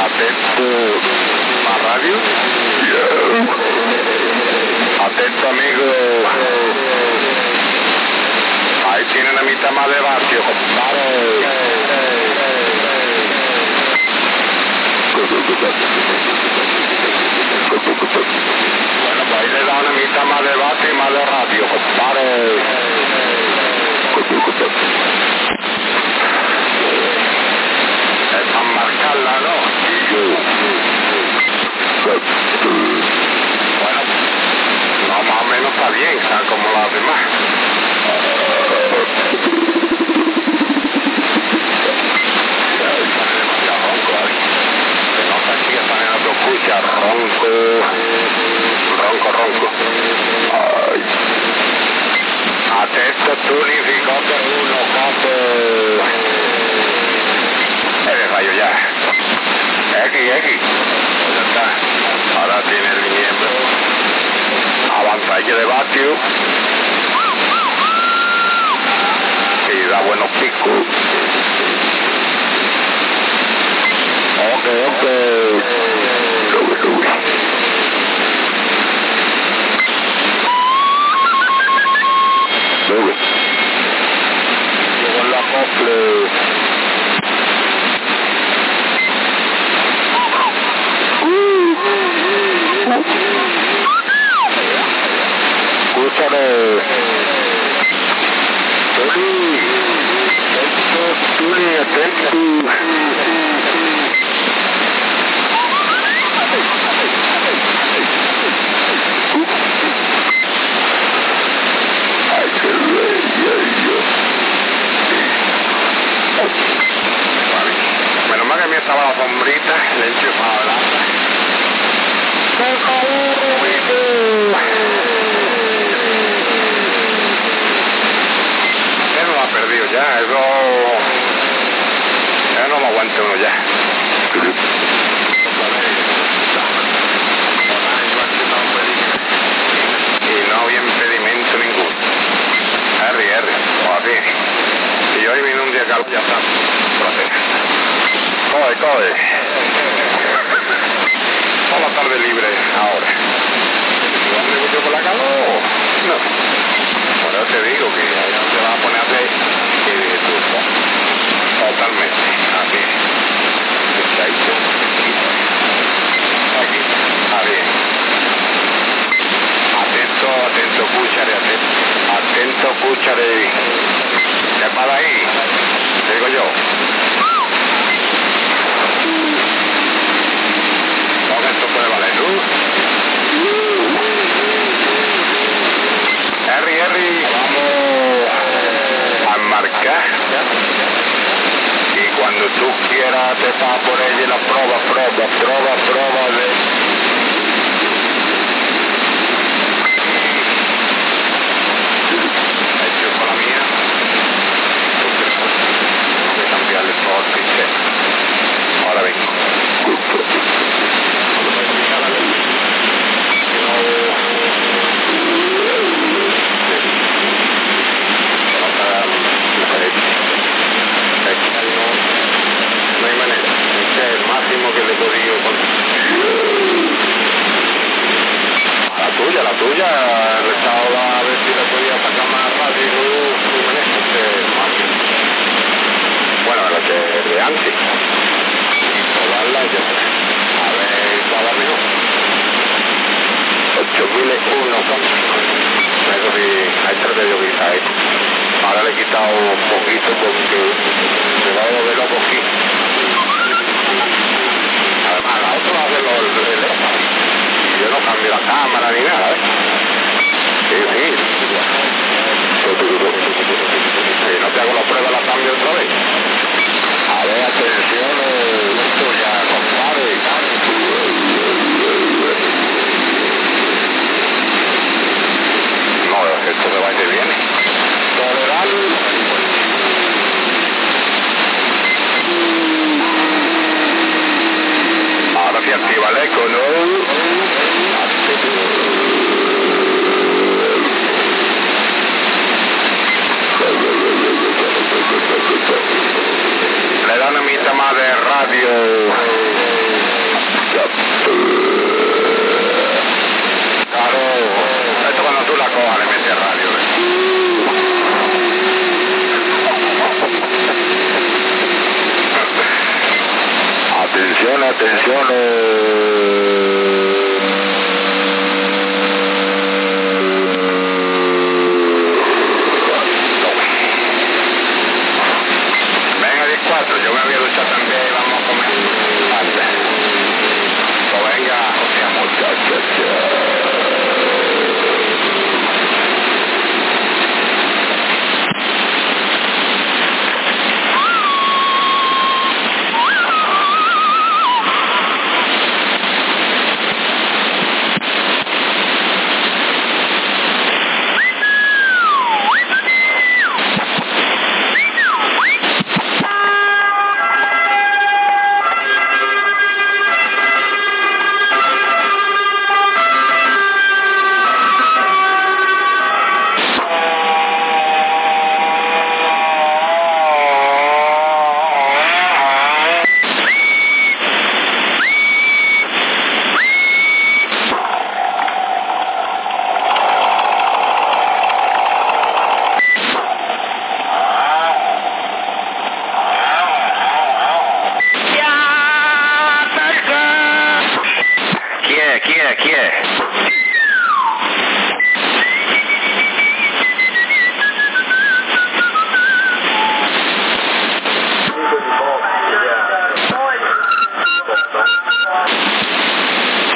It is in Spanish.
atento a radio. Atento, amigo. Ahí tienen a mitad más de vatio, compadre. Bueno, pues ahí le da una mitad más de vatio y más de radio, compadre. Es para marcarla, ¿no? Bueno, no, más o menos está bien, está como las demás. Escucha, ronco. Ay. Atento, tunificote 1, capo. Eres rayo ya. X. Ya está. Ahora tiene el miembro. Avanzaje de vatio. Y da buenos picos. Ok. Luego la acople. Escúchame. Tuli, atento. Menos mal que a mí estaba la sombrita, le enchufaba la lata. Él no lo ha perdido ya, eso no lo aguanta uno ya. Y no había impedimento ninguno. R, o así. Y hoy vino un día calor, ya está. Coge. Toda la tarde libre ahora. ¿Dónde mucho por la calor? No. Por eso te digo que ahí no se va a poner a hacer totalmente. Así. Aquí. Así. Atento, cúchare, atento, cúchare. ¿Qué para ahí? Te digo yo. Con esto puede valer luz. Harry, vamos a marcar. Y cuando tú quieras te vas por ella y la prueba de... Cambiarle por pincel. Ahora vengo. No hay manera. Este es el máximo que le he podido conseguir. La tuya. El estado va a ver si le podía sacar más rápido. Este es el máximo. Bueno, lo de antes. Probarla ya. A ver, ¿cuál va mejor? 8001 con... Eso sí, hay tres de llovita ahí. Ahora le he quitado un poquito porque me va a volver loco aquí. Además, la otra va a hacer el y yo no cambio la cámara ni nada, ¿eh? Sí. Si no te hago la prueba, la cambio otra vez. A ver, atención, esto ya, compadre. No, esto se va y se viene. Toleral. Ahora se activa el eco, ¿no? Le dan a mitad más de radio. atención,